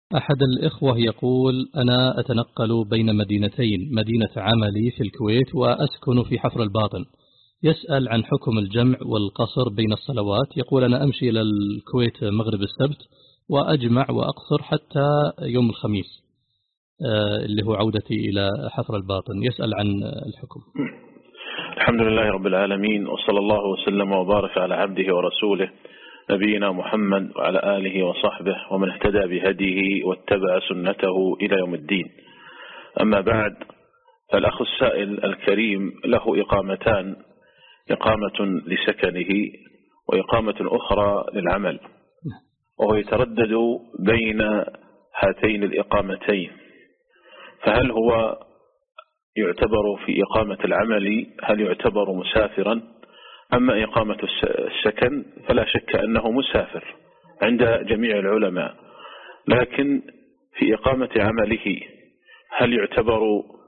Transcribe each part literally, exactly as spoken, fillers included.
أحد الإخوة يقول: أنا أتنقل بين مدينتين، مدينة عملي في الكويت وأسكن في حفر الباطن. يسأل عن حكم الجمع والقصر بين الصلوات. يقول: أنا أمشي إلى الكويت مغرب السبت وأجمع وأقصر حتى يوم الخميس اللي هو عودتي إلى حفر الباطن. يسأل عن الحكم. الحمد لله رب العالمين، وصلى الله وسلم وبارك على عبده ورسوله نبينا محمد وعلى آله وصحبه ومن اهتدى بهديه واتبع سنته إلى يوم الدين. أما بعد، فالأخ السائل الكريم له إقامتان: إقامة لسكنه وإقامة أخرى للعمل، وهو يتردد بين هاتين الإقامتين. فهل هو يعتبر في إقامة العمل هل يعتبر مسافرا؟ أما إقامة السكن فلا شك أنه مسافر عند جميع العلماء، لكن في إقامة عمله هل يعتبر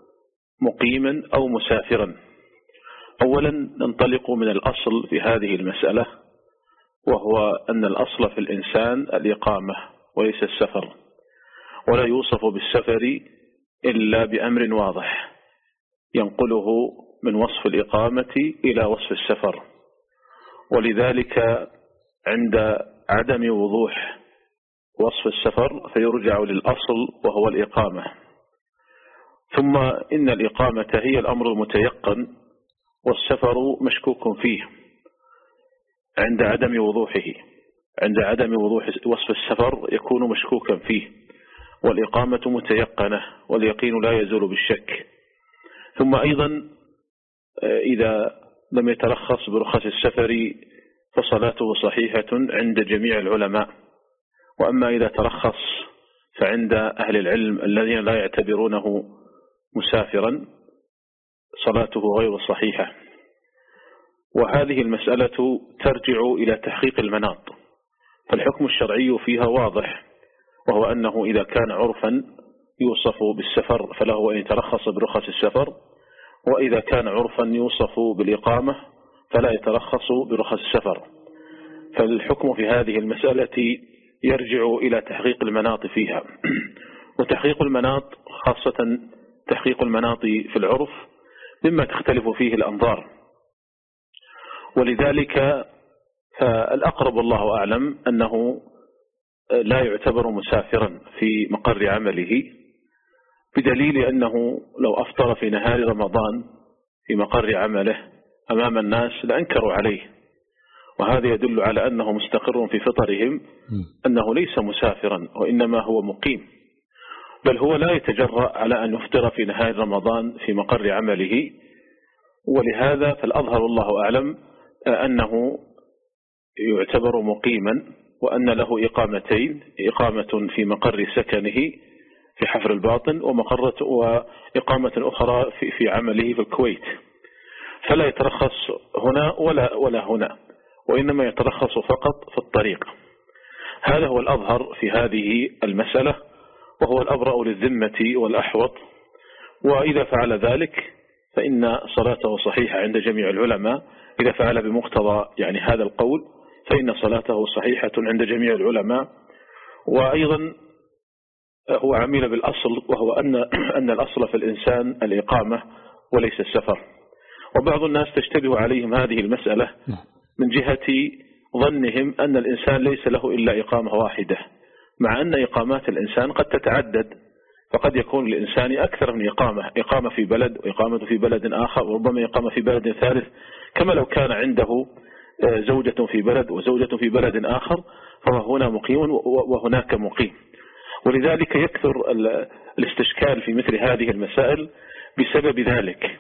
مقيما أو مسافرا؟ أولا ننطلق من الأصل في هذه المسألة، وهو أن الأصل في الإنسان الإقامة وليس السفر، ولا يوصف بالسفر إلا بأمر واضح ينقله من وصف الإقامة إلى وصف السفر، ولذلك عند عدم وضوح وصف السفر فيرجع للأصل وهو الإقامة. ثم إن الإقامة هي الأمر المتيقن، والسفر مشكوك فيه عند عدم وضوحه. عند عدم وضوح وصف السفر يكون مشكوكا فيه، والإقامة متيقنة، واليقين لا يزول بالشك. ثم أيضا إذا لم يترخص برخص السفر فصلاته صحيحة عند جميع العلماء، وأما إذا ترخص فعند أهل العلم الذين لا يعتبرونه مسافرا صلاته غير صحيحة. وهذه المسألة ترجع إلى تحقيق المناط، فالحكم الشرعي فيها واضح، وهو أنه إذا كان عرفا يوصف بالسفر فله أن يترخص برخص السفر، وإذا كان عرفا يوصف بالإقامة فلا يترخص برخص السفر. فالحكم في هذه المسألة يرجع إلى تحقيق المناط فيها. وتحقيق المناط خاصة تحقيق المناط في العرف مما تختلف فيه الأنظار، ولذلك فالأقرب والله أعلم أنه لا يعتبر مسافرا في مقر عمله، بدليل أنه لو أفطر في نهار رمضان في مقر عمله أمام الناس لأنكروا عليه، وهذا يدل على أنه مستقر في فطرهم أنه ليس مسافرا وإنما هو مقيم، بل هو لا يتجرأ على أن يفطر في نهار رمضان في مقر عمله. ولهذا فالأظهر والله أعلم أنه يعتبر مقيما، وأن له إقامتين: إقامة في مقر سكنه في حفر الباطن، ومقرة وإقامة أخرى في في عمله في الكويت، فلا يترخص هنا ولا ولا هنا، وإنما يترخص فقط في الطريق. هذا هو الأظهر في هذه المسألة، وهو الأبرأ للذمة والأحوط. وإذا فعل ذلك فإن صلاته صحيحة عند جميع العلماء. إذا فعل بمقتضى يعني هذا القول فإن صلاته صحيحة عند جميع العلماء. وأيضا هو عمل بالأصل، وهو أن أن الأصل في الإنسان الإقامة وليس السفر. وبعض الناس تشتبه عليهم هذه المسألة من جهة ظنهم أن الإنسان ليس له إلا إقامة واحدة، مع أن إقامات الإنسان قد تتعدد، فقد يكون للإنسان أكثر من إقامة: إقامة في بلد، وإقامة في بلد آخر، وربما إقامة في بلد ثالث، كما لو كان عنده زوجة في بلد وزوجة في بلد آخر، فهو هنا مقيم وهناك مقيم. ولذلك يكثر الاستشكال في مثل هذه المسائل بسبب ذلك.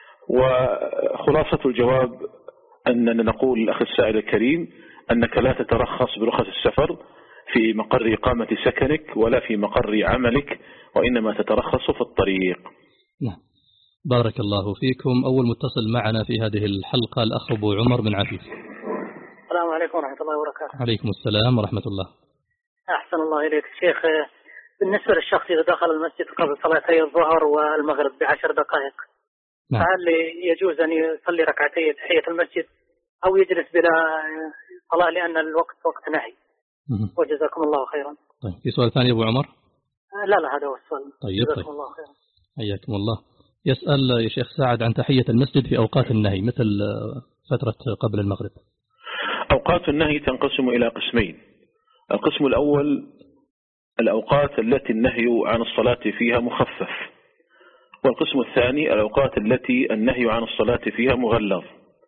وخلاصة الجواب أننا نقول للأخ السائل الكريم أنك لا تترخص برخص السفر في مقر إقامة سكنك ولا في مقر عملك، وإنما تترخص في الطريق. نعم، بارك الله فيكم. أول متصل معنا في هذه الحلقة الأخ أبو عمر من عفيف. السلام عليكم ورحمة الله وبركاته. عليكم السلام ورحمة الله. أحسن الله إليك شيخ. بالنسبة للشخص إذا دخل المسجد قبل صلاتي الظهر والمغرب بعشر دقائق، نعم، فهل يجوز أن يصلي ركعتي تحية المسجد أو يجلس بلا صلاة لأن الوقت وقت نهي؟ وجزاكم الله خيرا. طيب، في سؤال ثاني أبو عمر؟ لا لا هذا هو السؤال. طيب طيب الله خير. حياكم الله. يسأل يا شيخ سعد عن تحية المسجد في أوقات النهي مثل فترة قبل المغرب. أوقات النهي تنقسم إلى قسمين. القسم الأول الأوقات التي النهي عن الصلاة فيها مخفف، والقسم الثاني الأوقات التي النهي عن الصلاة فيها مغلظ.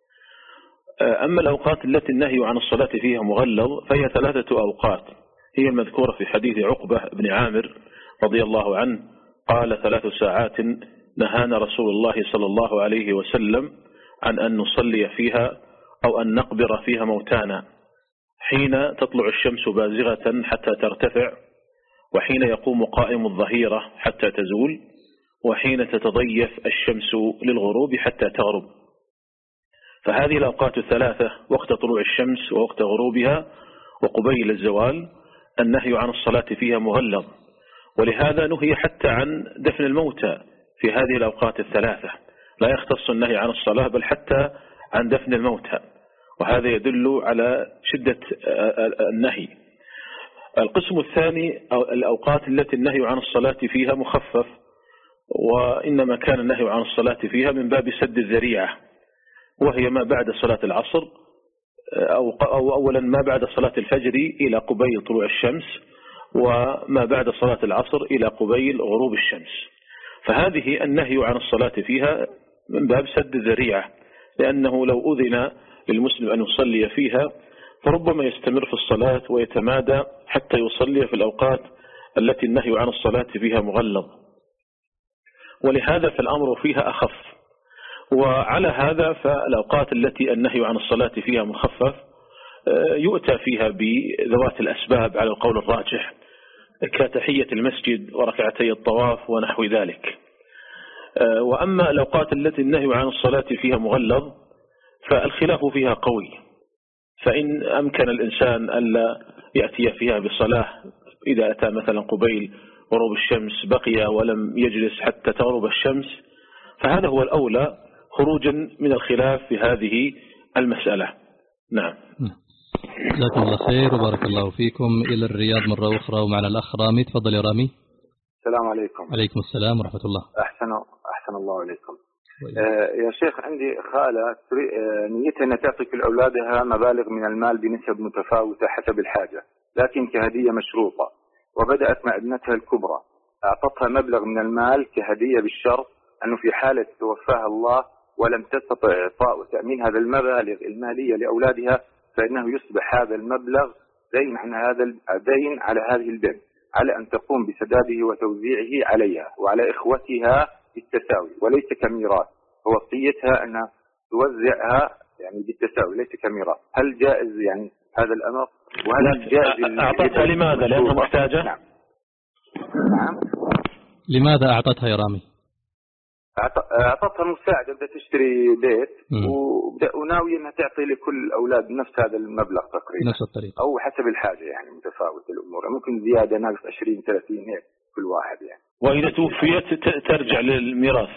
أما الأوقات التي النهي عن الصلاة فيها مغلظ فهي ثلاثة أوقات، هي المذكورة في حديث عقبة بن عامر رضي الله عنه قال: ثلاث ساعات نهانا رسول الله صلى الله عليه وسلم عن أن نصلي فيها أو أن نقبر فيها موتانا، حين تطلع الشمس بازغة حتى ترتفع، وحين يقوم قائم الظهيرة حتى تزول، وحين تتضيف الشمس للغروب حتى تغرب. فهذه الأوقات الثلاثة وقت طلوع الشمس ووقت غروبها وقبيل الزوال النهي عن الصلاة فيها مغلظ، ولهذا نهي حتى عن دفن الموتى في هذه الأوقات الثلاثة، لا يختص النهي عن الصلاة بل حتى عن دفن الموتى، وهذا يدل على شدة النهي. القسم الثاني الأوقات التي النهي عن الصلاة فيها مخفف، وإنما كان النهي عن الصلاة فيها من باب سد الذريعة، وهي ما بعد صلاة العصر أو, أو أولا ما بعد صلاة الفجر إلى قبيل طلوع الشمس، وما بعد صلاة العصر إلى قبيل غروب الشمس. فهذه النهي عن الصلاة فيها من باب سد الذريعة، لأنه لو أذن للمسلم أن يصلي فيها فربما يستمر في الصلاة ويتمادى حتى يصلي في الأوقات التي النهي عن الصلاة فيها مغلظ، ولهذا فالأمر فيها أخف. وعلى هذا فالأوقات التي النهي عن الصلاة فيها مخفف يؤتى فيها بذوات الأسباب على القول الراجح، كتحية المسجد وركعتي الطواف ونحو ذلك. وأما الأوقات التي النهي عن الصلاة فيها مغلظ فالخلاف فيها قوي، فإن أمكن الإنسان ألا يأتي فيها بصلاة، إذا أتى مثلا قبيل غروب الشمس بقي ولم يجلس حتى تغرب الشمس، فهذا هو الأولى خروجا من الخلاف في هذه المسألة. نعم. جزاكم الله خير وبارك الله فيكم. إلى الرياض مرة أخرى ومعنا الأخ رامي. تفضل يا رامي. السلام عليكم. عليكم السلام ورحمة الله. أحسن أحسن الله عليكم. آه يا شيخ، عندي خالة آه نيتها أن تعطي كل أولادها مبالغ من المال بنسب متفاوتة حسب الحاجة، لكن كهدية مشروطة، وبدأت مع ابنتها الكبرى أعطتها مبلغ من المال كهدية بالشرط أنه في حالة توفاها الله ولم تستطع إعطاء وتأمين هذا المبالغ المالية لأولادها فإنه يصبح هذا المبلغ دين عن هذا الدين على هذه البنت، على أن تقوم بسداده وتوزيعه عليها وعلى إخوتها بالتساوي وليس كميراث، ووصيتها أنها توزعها يعني بالتساوي ليس كميراث. هل جائز يعني هذا الأمر؟ وهل جائز أعطتها لماذا؟ لأنها محتاجة؟ نعم. نعم. لماذا أعطتها يا رامي؟ أعطتها مساعدة بدها تشتري بيت وناوية أنها تعطي لكل أولاد نفس هذا المبلغ تقريبا، نفس الطريقة أو حسب الحاجة، يعني متفاوت الأمور، ممكن زيادة ناقص عشرين ثلاثين هيك كل واحد يعني. وإذا توفيت ترجع للميراث.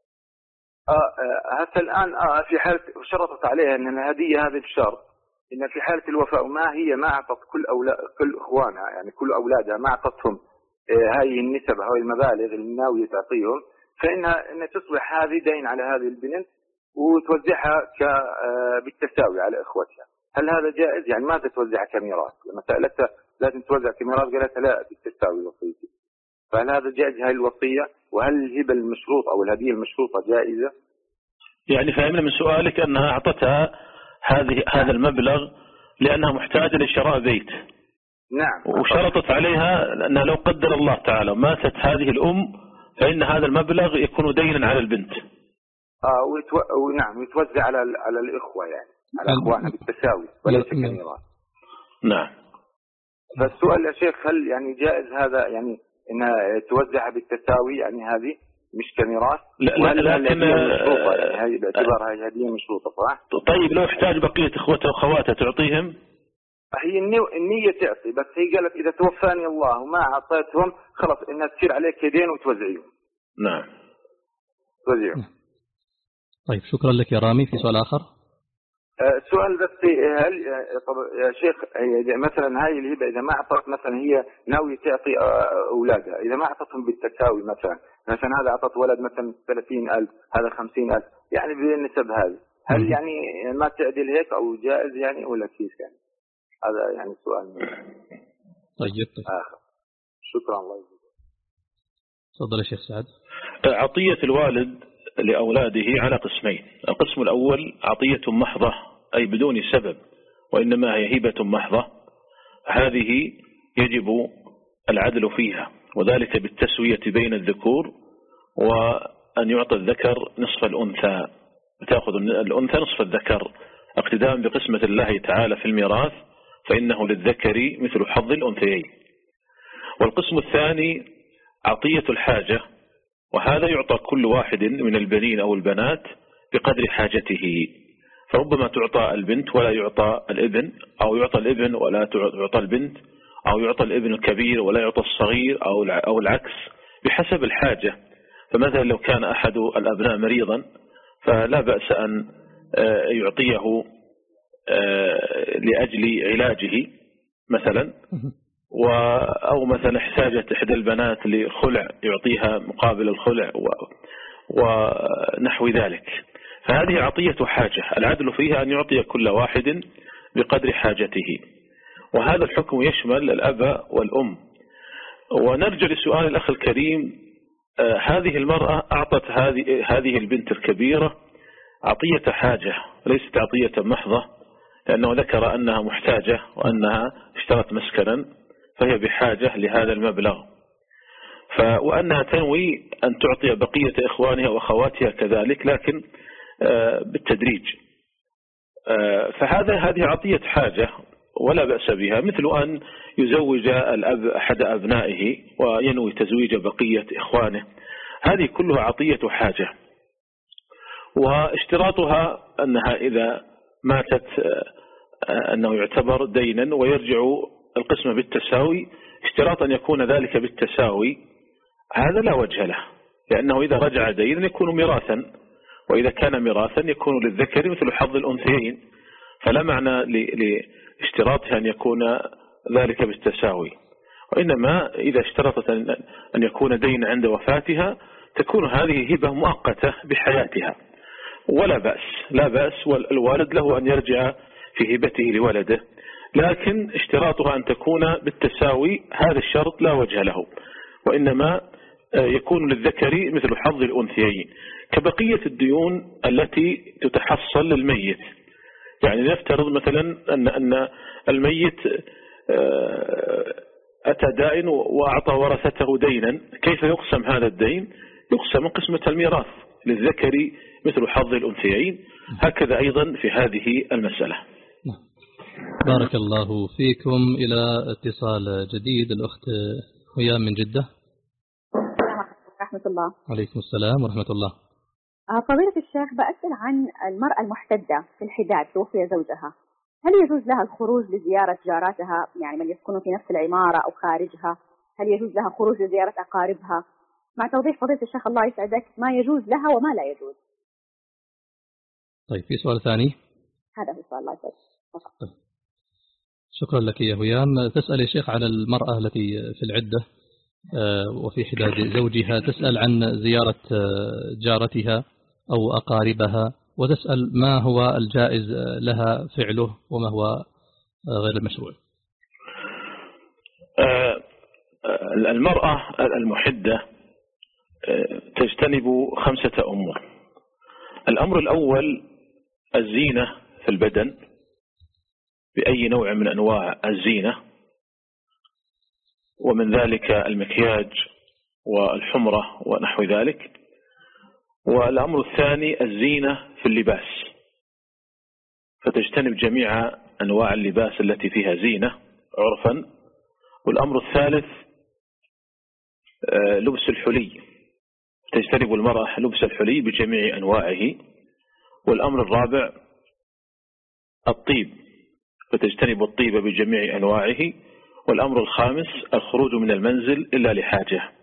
آه حتى الآن آه في حالة شرطت عليها أن الهدية هذه بشرط إن في حالة الوفاة ما هي ما أعطت كل أولاد كل إخوانها يعني كل أولادها ما أعطتهم آه هذه النسب هذه المبالغ اللي ناوية تعطيهم، فإنها إن تصبح هذه دين على هذه البنت وتوزعها بالتساوي على إخوتها. هل هذا جائز؟ يعني ما تتوزعها كميراث، لما سألتها لازم توزع كميراث قالت لا بالتساوي وصيتي. فهل هذا جائز هاي الوصية؟ وهل الهبة المشروطة أو الهدية المشروطة جائزة؟ يعني فهمنا من سؤالك أنها أعطتها هذه هذا المبلغ لأنها محتاجة لشراء بيت. نعم. وشرطت عليها أنها لو قدر الله تعالى ماتت هذه الأم فإن هذا المبلغ يكون دينا على البنت. آه ويتو... ونعم ويتوزع على على الإخوة يعني على إخوانها بالتساوي وليس كميراث. نعم. فالسؤال يا شيخ هل يعني جائز هذا يعني إنها توزعها بالتساوي يعني هذه مش كميراث؟ لا لا لكن يعني هاي باعتبار هاي هدية مشروطة صح؟ طيب لو احتاج بقية إخوته وأخواته تعطيهم؟ هي النية تعطي، بس هي قالت إذا توفاني الله وما أعطيتهم خلاص إنها تصير عليك يدين وتوزعيهم. نعم. توزعيهم. طيب شكرا لك يا رامي. في سؤال آخر؟ سؤال بس، هل طب يا شيخ مثلا هاي الهبة إذا ما أعطت مثلا هي ناوية تعطي أولادها، إذا ما أعطتهم بالتساوي مثلا مثلا هذا أعطت ولد مثلا ثلاثين ألف هذا خمسين ألف يعني بالنسب هذه، هل يعني ما تعدل هيك أو جائز يعني ولا كيف يعني؟ هذا يعني سؤال. طيب طيب آخر. شكرا الله يجزيك. تفضل يا شيخ سعد. عطية الوالد لأولاده على قسمين. القسم الأول عطية محضة أي بدون سبب وإنما هي هبة محضة، هذه يجب العدل فيها، وذلك بالتسوية بين الذكور، وأن يعطى الذكر نصف الأنثى، تأخذ الأنثى نصف الذكر اقتداء بقسمة الله تعالى في الميراث، فإنه للذكر مثل حظ الأنثيين. والقسم الثاني عطية الحاجة، وهذا يعطى كل واحد من البنين أو البنات بقدر حاجته، فربما تعطى البنت ولا يعطى الابن، أو يعطى الابن ولا تعطى البنت، أو يعطى الابن الكبير ولا يعطى الصغير، أو العكس بحسب الحاجة. فمثلا لو كان أحد الأبناء مريضا فلا بأس أن يعطيه لأجل علاجه مثلا، أو مثلا احتاجت إحدى البنات لخلع يعطيها مقابل الخلع ونحو ذلك. فهذه عطية حاجة، العدل فيها أن يعطي كل واحد بقدر حاجته، وهذا الحكم يشمل الأب والأم. ونرجع لسؤال الأخ الكريم، آه هذه المرأة أعطت هذه هذه البنت الكبيرة عطية حاجة ليست عطية محضة، لأنه ذكر أنها محتاجة وأنها اشترت مسكنا فهي بحاجة لهذا المبلغ، وأنها تنوي أن تعطي بقية إخوانها وأخواتها كذلك، لكن آه بالتدريج. آه فهذا هذه عطية حاجة ولا بأس بها، مثل أن يزوج الأب أحد أبنائه وينوي تزويج بقية إخوانه، هذه كلها عطية حاجة. واشتراطها أنها إذا ماتت أنه يعتبر دينا ويرجع القسم بالتساوي، اشتراط أن يكون ذلك بالتساوي هذا لا وجه له، لأنه إذا رجع دينا يكون ميراثا، وإذا كان ميراثا يكون للذكر مثل حظ الأنثيين، فلا معنى لاشتراطها أن يكون ذلك بالتساوي. وإنما إذا اشترطت أن يكون دين عند وفاتها تكون هذه هبة مؤقتة بحياتها ولا بأس، لا بأس، والوالد له أن يرجع في هبته لولده، لكن اشتراطها أن تكون بالتساوي هذا الشرط لا وجه له، وإنما يكون للذكر مثل حظ الأنثيين كبقية الديون التي تتحصل للميت. يعني نفترض مثلا أن أن الميت أتى دائن وأعطى ورثته دينا، كيف يقسم هذا الدين؟ يقسم قسمة الميراث للذكر مثل حظ الأنثيين، هكذا أيضا في هذه المسألة. بارك الله فيكم. إلى اتصال جديد، الأخت هيام من جدة. ورحمة الله. عليكم السلام ورحمة الله. فضيلة الشيخ، بأسأل عن المرأة المحتدة في الحداد توفي زوجها، هل يجوز لها الخروج لزيارة جاراتها، يعني من يسكنوا في نفس العمارة أو خارجها؟ هل يجوز لها خروج لزيارة أقاربها؟ مع توضيح فضيلة الشيخ الله يسعدك ما يجوز لها وما لا يجوز. طيب في سؤال ثاني؟ هذا هو السؤال الله يسعدك. طيب. شكرا لك يا هيام. تسأل يا شيخ على المرأة التي في العدة وفي حداد زوجها، تسأل عن زيارة جارتها أو أقاربها، وتسأل ما هو الجائز لها فعله وما هو غير المشروع. المرأة المحدة تجتنب خمسة أمور. الأمر الأول الزينة في البدن بأي نوع من أنواع الزينة، ومن ذلك المكياج والحمرة ونحو ذلك. والأمر الثاني الزينة في اللباس، فتجتنب جميع أنواع اللباس التي فيها زينة عرفا. والأمر الثالث لبس الحلي، تجتنب المرأة لبس الحلي بجميع أنواعه. والأمر الرابع الطيب، فتجتنب الطيب بجميع أنواعه. والأمر الخامس الخروج من المنزل إلا لحاجة،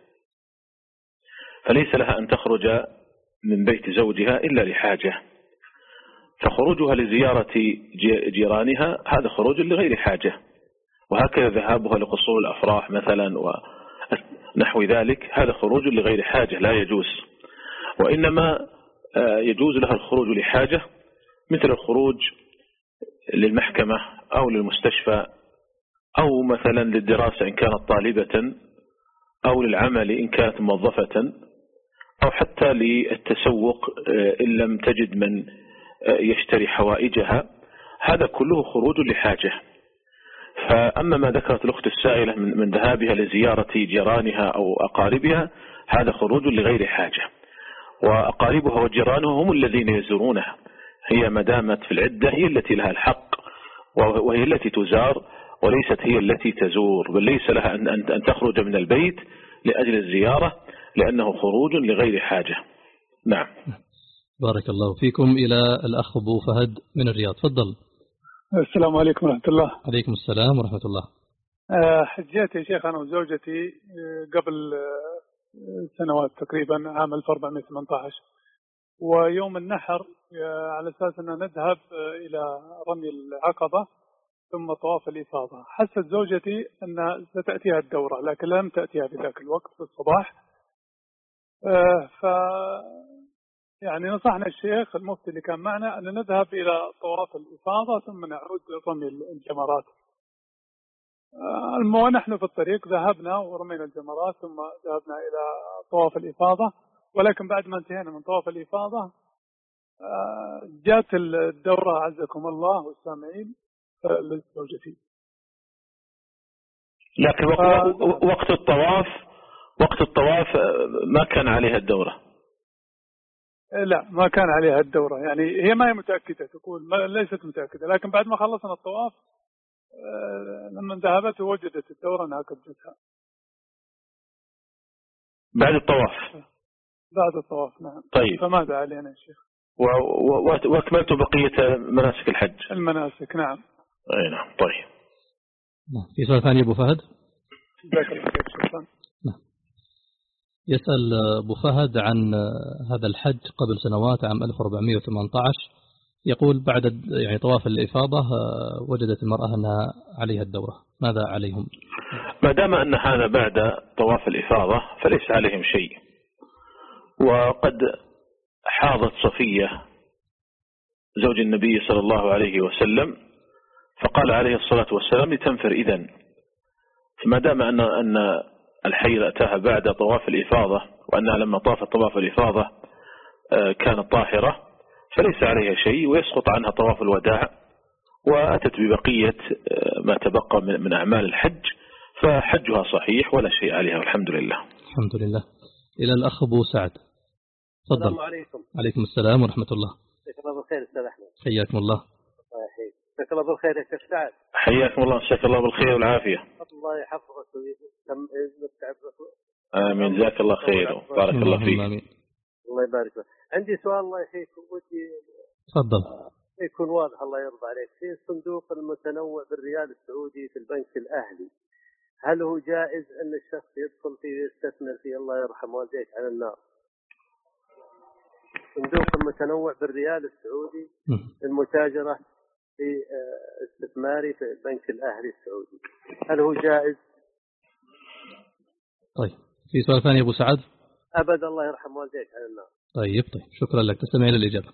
فليس لها أن تخرج من بيت زوجها إلا لحاجة. فخروجها لزيارة جيرانها هذا خروج لغير حاجة، وهكذا ذهابها لقصور الأفراح مثلا ونحو ذلك هذا خروج لغير حاجة لا يجوز. وإنما يجوز لها الخروج لحاجة مثل الخروج للمحكمة أو للمستشفى أو مثلا للدراسة إن كانت طالبة أو للعمل إن كانت موظفة أو حتى للتسوق إن لم تجد من يشتري حوائجها، هذا كله خروج لحاجة. فأما ما ذكرت الأخت السائلة من ذهابها لزيارة جيرانها أو أقاربها هذا خروج لغير حاجة، وأقاربها وجيرانها هم الذين يزورونها، هي ما دامت في العدة هي التي لها الحق وهي التي تزار وليست هي التي تزور، بل ليس لها أن تخرج من البيت لأجل الزيارة لأنه خروج لغير حاجة. نعم. بارك الله فيكم. إلى الأخ أبو فهد من الرياض، تفضل. السلام عليكم ورحمة الله. عليكم السلام ورحمة الله. حجيت يا شيخ أنا وزوجتي قبل سنوات تقريبا عام ألف وأربعمائة وثمانية عشر، ويوم النحر على أساس أن نذهب إلى رمي العقبة ثم طواف الإفاضة. حست زوجتي أن ستأتيها الدورة لكن لم تأتيها في ذاك الوقت في الصباح، ف يعني نصحنا الشيخ المفتي اللي كان معنا أن نذهب إلى طواف الإفاضة ثم نعود رمي الجمرات. ونحن في الطريق ذهبنا ورمينا الجمرات ثم ذهبنا إلى طواف الإفاضة، ولكن بعد ما انتهينا من طواف الإفاضة جاءت الدورة عزكم الله والسامعين لزوجتي. لكن وقت الطواف وقت الطواف ما كان عليها الدورة؟ لا ما كان عليها الدورة، يعني هي ما هي متأكدة، تقول ما ليست متأكدة، لكن بعد ما خلصنا الطواف لما ذهبت وجدت الدورة انها كبدتها بعد الطواف. بعد الطواف نعم. طيب فماذا علينا يا شيخ؟ واكملت بقية مناسك الحج؟ المناسك نعم. اي نعم. طيب في سؤال ثاني ابو فهد؟ جزاك الله خير. شكرا. يسأل ابو فهد عن هذا الحج قبل سنوات عام ألف وأربعمائة وثمانية عشر، يقول بعد يعني طواف الإفاضة وجدت المرأة أنها عليها الدورة، ماذا عليهم؟ ما دام أن هذا بعد طواف الإفاضة فليس عليهم شيء. وقد حاضت صفية زوج النبي صلى الله عليه وسلم فقال عليه الصلاة والسلام لتنفر إذن، فما دام أن أن الحيض أتاها بعد طواف الإفاضة وأنها لما طافت طواف الإفاضة كانت طاهرة فليس عليها شيء ويسقط عنها طواف الوداع، وأتت ببقية ما تبقى من أعمال الحج، فحجها صحيح ولا شيء عليها والحمد لله. الحمد لله. إلى الأخ أبو سعد، تفضل. السلام عليكم. عليكم السلام ورحمة الله. جزاك الله بالخير أستاذ أحمد. حياكم الله. الله يحييك. جزاك الله بالخير يا شيخ سعد. حياكم الله. جزاك الله بالخير والعافية. الله يحفظك ويمتع بك. آمين. جزاك الله خير وبارك الله فيك. آمين. الله يبارك فيك. عندي سؤال الله يحييك ودي تفضل. يكون واضح الله يرضى عليك. في الصندوق المتنوع بالريال السعودي في البنك الأهلي، هل هو جائز أن الشخص يدخل فيه ويستثمر فيه؟ الله يرحم والديك على النار. صندوق المتنوع بالريال السعودي المتاجرة في استثماري في البنك الأهلي السعودي، هل هو جائز؟ طيب في سؤال ثاني أبو سعد؟ أبدا الله يرحم والديك على النار. طيب طيب شكرا لك، تستمع إلى الإجابة.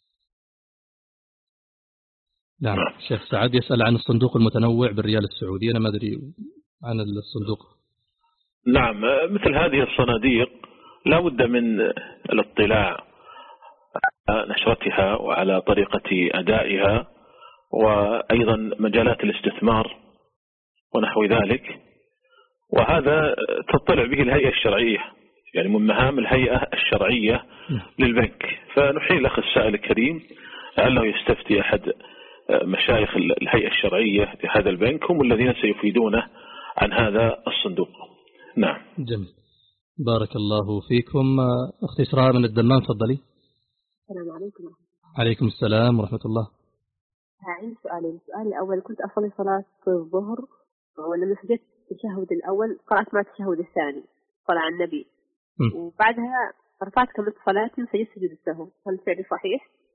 نعم الشيخ سعد يسأل عن الصندوق المتنوع بالريال السعودي، أنا ما أدري عن الصندوق. نعم مثل هذه الصناديق لا بد من الاطلاع على نشرتها وعلى طريقة أدائها وأيضا مجالات الاستثمار ونحو ذلك، وهذا تطلع به الهيئة الشرعية، يعني من مهام الهيئة الشرعية للبنك. فنحيي الأخ السائل الكريم لعله يستفتي أحد مشايخ الهيئة الشرعية في هذا البنك، هم الذين سيفيدونه عن هذا الصندوق. نعم. جميل. بارك الله فيكم. أختي إسراء من الدمام تفضلي. السلام عليكم. عليكم السلام ورحمة الله. عندي سؤالين. السؤال الأول، كنت أصلي صلاة الظهر ولما سجدت التشهد الأول قرأت مع التشهد الثاني صلاة على النبي م. وبعدها رفعت كملت صلاتي وسجدت سجود السهو، هل الفعل صحيح؟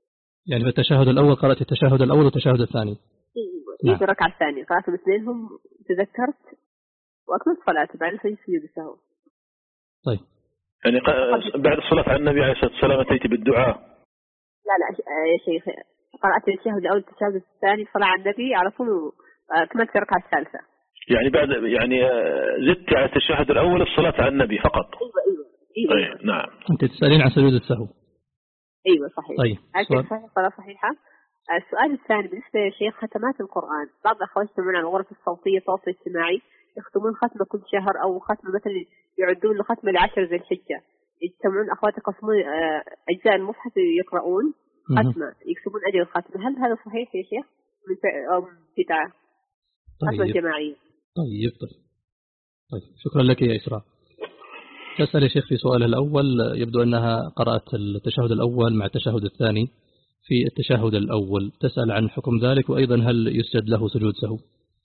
يعني في التشهد الأول قرأت التشهد الأول والتشهد الثاني. إيه نعم. الركعة الثانية قرأت الاثنينهم تذكرت وأكملت صلاتي بعد سجود السهو. طيب. يعني بعد الصلاة على النبي عليه الصلاة والسلام أتيت بالدعاء؟ لا لا يا شيخ، قرأت التشهد الأول والتشهد الثاني صلاة على النبي على طول كملت الركعة الثالثة. يعني بعد يعني زدت على التشهد الأول الصلاة على النبي فقط. أيوة أيوة. أيوة. طيب نعم. أنت تسألين عن سجود السهو. أيوة صحيح. طيب. صحيح صلاة صحيحة. السؤال الثاني بالنسبة يا شيخ ختمات القرآن، بعض الأخوات يسمعون عن الغرف الصوتية التواصل الاجتماعي يختمون ختمة كل شهر أو ختمة مثلا يعدون لختمة لعشر ذي الحجة، يجتمعون أخوات يقسمون أجزاء المصحف يقرؤون ختمة يكسبون أجر الختمة، هل هذا صحيح يا شيخ أو بدعة؟ ختمة جماعية. طيب طيب طيب شكرا لك يا إسراء. تسأل يا شيخ في سؤالها الأول، يبدو أنها قرأت التشهد الأول مع التشهد الثاني. في التشهد الأول تسأل عن حكم ذلك، وأيضا هل يسجد له سجود سهو؟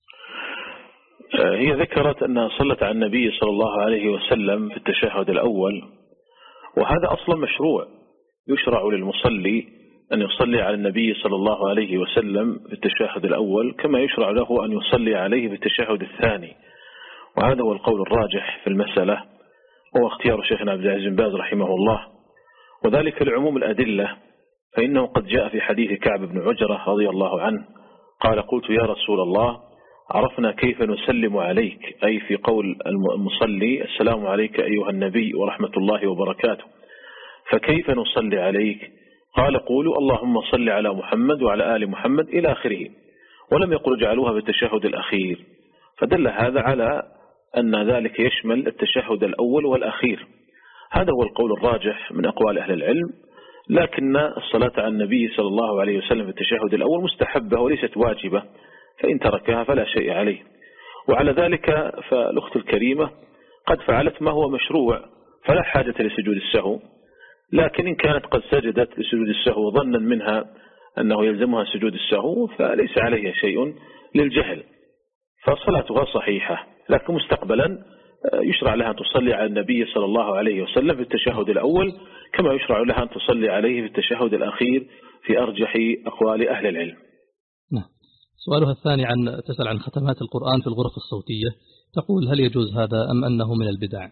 هي ذكرت أنها صلت على النبي صلى الله عليه وسلم في التشهد الأول، وهذا أصلا مشروع، يشرع للمصلي أن يصلي على النبي صلى الله عليه وسلم في التشهد الأول كما يشرع له أن يصلي عليه في التشهد الثاني، وهذا هو القول الراجح في المسألة، هو اختيار شيخنا عبد العزيز بن باز رحمه الله، وذلك لعموم الأدلة، فإنه قد جاء في حديث كعب بن عجرة رضي الله عنه قال: قلت يا رسول الله عرفنا كيف نسلم عليك، أي في قول المصلي السلام عليك أيها النبي ورحمة الله وبركاته، فكيف نصلي عليك؟ قال: قولوا اللهم صل على محمد وعلى آل محمد إلى آخره، ولم يقل جعلوها بالتشهد الأخير، فدل هذا على أن ذلك يشمل التشهد الأول والأخير. هذا هو القول الراجح من أقوال أهل العلم، لكن الصلاة على النبي صلى الله عليه وسلم في التشهد الأول مستحبة وليست واجبة، فإن تركها فلا شيء عليه. وعلى ذلك فالأخت الكريمة قد فعلت ما هو مشروع فلا حاجة لسجود السهو، لكن إن كانت قد سجدت لسجود السهو ظنا منها أنه يلزمها سجود السهو فليس عليها شيء للجهل، فصلاتها صحيحة، لكن مستقبلا يشرع لها أن تصلي على النبي صلى الله عليه وسلم في التشهد الأول كما يشرع لها أن تصلي عليه في التشهد الأخير في أرجح أقوال أهل العلم. نعم. سؤالها الثاني عن تسأل عن ختمات القرآن في الغرف الصوتية، تقول هل يجوز هذا أم أنه من البدع؟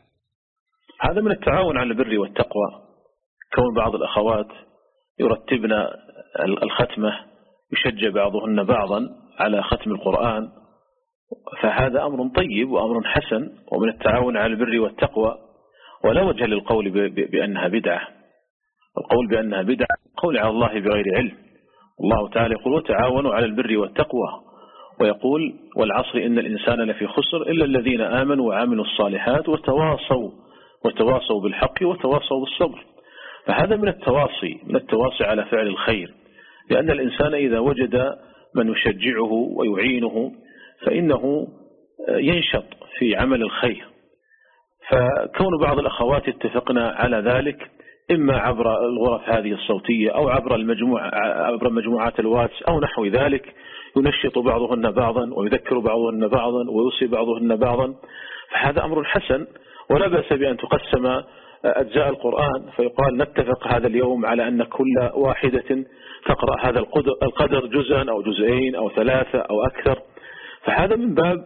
هذا من التعاون على البر والتقوى، كون بعض الأخوات يرتبن الختمة يشجع بعضهن بعضا على ختم القرآن، فهذا أمر طيب وأمر حسن ومن التعاون على البر والتقوى، ولا وجه للقول بأنها بدعة. القول بأنها بدعة قول على الله بغير علم. الله تعالى يقول: وتعاونوا على البر والتقوى، ويقول: والعصر إن الإنسان لفي خسر إلا الذين آمنوا وعملوا الصالحات وتواصوا وتواصوا بالحق وتواصوا بالصبر. فهذا من التواصي من التواصي على فعل الخير، لأن الإنسان إذا وجد من يشجعه ويعينه فإنه ينشط في عمل الخير. فكون بعض الأخوات اتفقنا على ذلك إما عبر الغرف هذه الصوتية أو عبر المجموعة عبر مجموعات الواتس أو نحو ذلك، ينشط بعضهن بعضا ويذكر بعضهن بعضا ويوصي بعضهن بعضا، فهذا أمر حسن، ولا بأس بأن تقسم أجزاء القرآن، فيقال نتفق هذا اليوم على أن كل واحدة تقرأ هذا القدر جزءا أو جزئين أو ثلاثة أو أكثر، فهذا من باب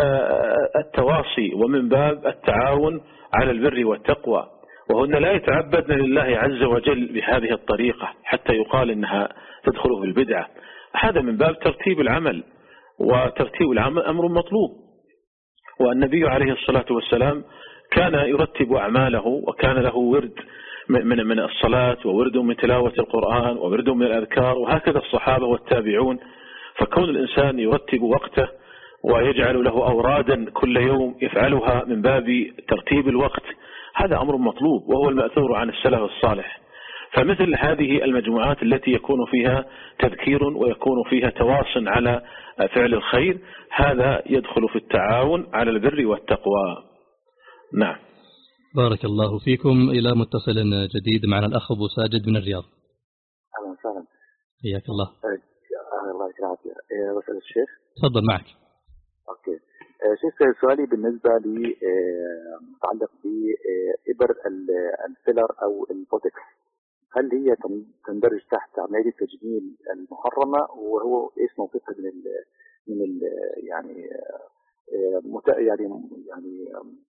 التواصي ومن باب التعاون على البر والتقوى، وهن لا يتعبدن لله عز وجل بهذه الطريقة حتى يقال إنها تدخل في البدعة. هذا من باب ترتيب العمل، وترتيب العمل أمر مطلوب، والنبي عليه الصلاة والسلام كان يرتب أعماله، وكان له ورد من من الصلاة وورد من تلاوة القرآن وورد من الأذكار، وهكذا الصحابة والتابعون. فكون الإنسان يرتب وقته ويجعل له أورادا كل يوم يفعلها من باب ترتيب الوقت، هذا أمر مطلوب، وهو المأثور عن السلف الصالح. فمثل هذه المجموعات التي يكون فيها تذكير ويكون فيها تواص على فعل الخير، هذا يدخل في التعاون على البر والتقوى. نعم. بارك الله فيكم. إلى متصل جديد معنا الأخ أبو ساجد من الرياض. أهلا وسهلا. حياك الله. أهلا الله يسعدك. بسأل الشيخ. تفضل معك. أوكي. شيخ سؤالي بالنسبة لي متعلق بإبر الفيلر أو البوتكس. هل هي تندرج تحت عملية التجميل المحرمة، وهو ايش موقفها من ال من ال يعني مت يعني يعني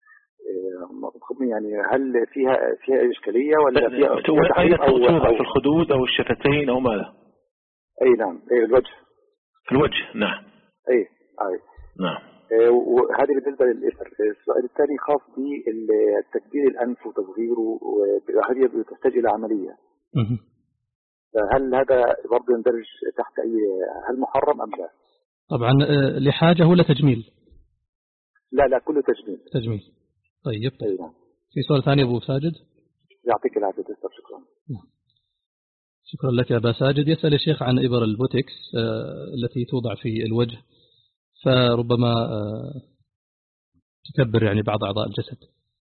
يعني هل فيها فيها إشكالية ولا فيها توضع توضع في الخدود أو الشفتين أو ماذا؟ أي نعم، أي الوجه. الوجه نعم. أي أي نعم. وهذه بالنسبة للإثر. السؤال الثاني خاص بتكبير الأنف وتصغيره، وهل تحتاج إلى عملية؟ فهل هذا برضه يندرج تحت أي، هل محرم أم لا؟ طبعا لحاجة ولا تجميل؟ لا لا كله تجميل. تجميل. طيب. أي نعم. في سؤال ثاني أبو ساجد؟ يعطيك العافية. شكرا. شكرا لك يا أبا ساجد. يسأل الشيخ عن إبر البوتكس التي توضع في الوجه، فربما تكبر يعني بعض أعضاء الجسد.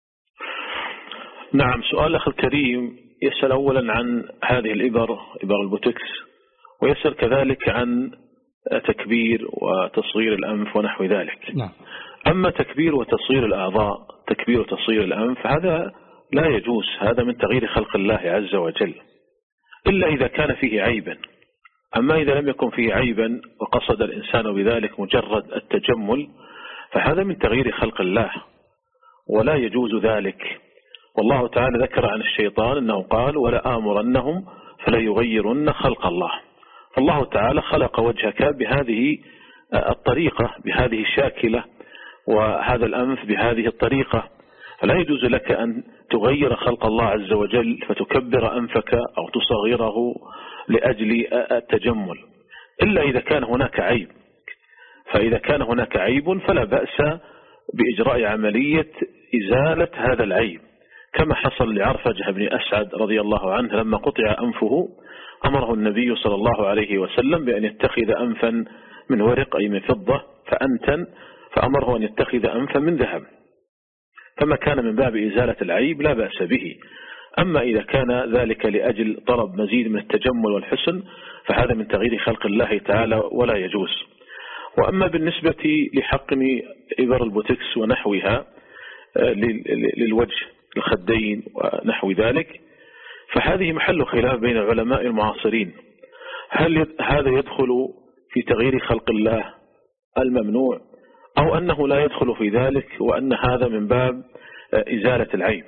نعم. سؤال أخي الكريم يسأل أولا عن هذه الإبر، إبر البوتكس، ويسأل كذلك عن تكبير وتصغير الأنف ونحو ذلك. نعم. أما تكبير وتصغير الأعضاء، تكبير وتصغير الأنف، هذا لا يجوز، هذا من تغيير خلق الله عز وجل، إلا إذا كان فيه عيبا. أما إذا لم يكن فيه عيبا وقصد الإنسان بذلك مجرد التجمل، فهذا من تغيير خلق الله ولا يجوز ذلك. والله تعالى ذكر عن الشيطان أنه قال: ولا آمرنهم فلا يغيرن خلق الله. فالله تعالى خلق وجهك بهذه الطريقة، بهذه الشاكلة، وهذا الأنف بهذه الطريقة، فلا يجوز لك أن تغير خلق الله عز وجل فتكبر أنفك أو تصغره لأجل التجمل، إلا إذا كان هناك عيب. فإذا كان هناك عيب فلا بأس بإجراء عملية إزالة هذا العيب، كما حصل لعرفجة بن أسعد رضي الله عنه لما قطع أنفه، أمره النبي صلى الله عليه وسلم بأن يتخذ أنفا من ورق أي من فضة فأنتن، فأمره أن يتخذ أنفا من ذهب، فما كان من باب إزالة العيب لا بأس به. أما إذا كان ذلك لأجل طلب مزيد من التجمل والحسن فهذا من تغيير خلق الله تعالى ولا يجوز. وأما بالنسبة لحقن إبر البوتكس ونحوها للوجه، الخدين ونحو ذلك، فهذه محل خلاف بين العلماء المعاصرين، هل هذا يدخل في تغيير خلق الله الممنوع أو أنه لا يدخل في ذلك وأن هذا من باب إزالة العيب.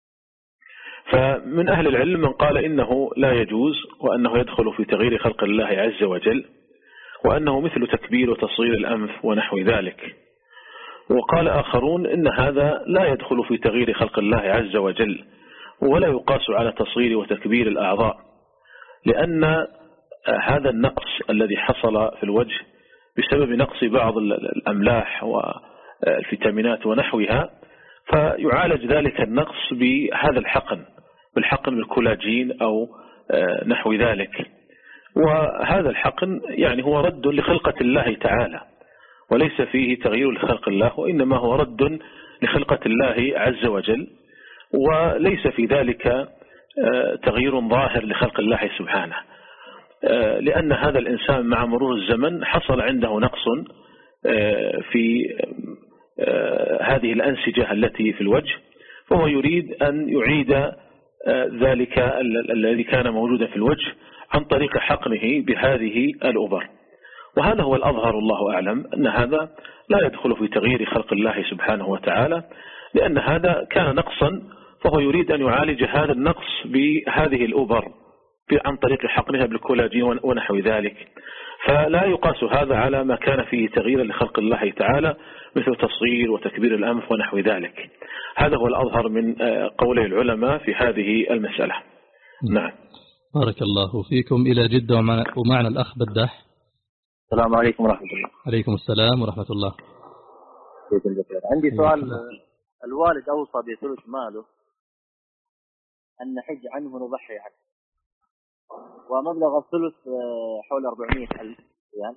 فمن أهل العلم من قال إنه لا يجوز وأنه يدخل في تغيير خلق الله عز وجل، وأنه مثل تكبير وتصغير الأنف ونحو ذلك. وقال آخرون إن هذا لا يدخل في تغيير خلق الله عز وجل ولا يقاس على تصغير وتكبير الأعضاء، لأن هذا النقص الذي حصل في الوجه بسبب نقص بعض الأملاح والفيتامينات ونحوها، فيعالج ذلك النقص بهذا الحقن، بالحقن بالكولاجين أو نحو ذلك. وهذا الحقن يعني هو رد لخلقة الله تعالى وليس فيه تغيير لخلق الله، وإنما هو رد لخلقة الله عز وجل، وليس في ذلك تغيير ظاهر لخلق الله سبحانه، لأن هذا الإنسان مع مرور الزمن حصل عنده نقص في هذه الأنسجة التي في الوجه، فهو يريد أن يعيد ذلك الذي كان موجودا في الوجه عن طريق حقنه بهذه الأبر. وهذا هو الأظهر الله أعلم، أن هذا لا يدخل في تغيير خلق الله سبحانه وتعالى، لأن هذا كان نقصا، فهو يريد أن يعالج هذا النقص بهذه الأبر عن طريق حقنها بالكولاجين ونحو ذلك. فلا يقاس هذا على ما كان فيه تغيير لخلق الله تعالى مثل تصغير وتكبير الأنف ونحو ذلك. هذا هو الأظهر من قولي العلماء في هذه المسألة. نعم. بارك الله فيكم. إلى جدة ومعنا الأخ بداح. السلام عليكم ورحمة الله. عليكم السلام ورحمة الله. عندي سؤال. الوالد أوصى بثلث ماله أن نحج عنه ونضحي عنه، ومبلغ الثلث حول أربعمائة ألف ريال،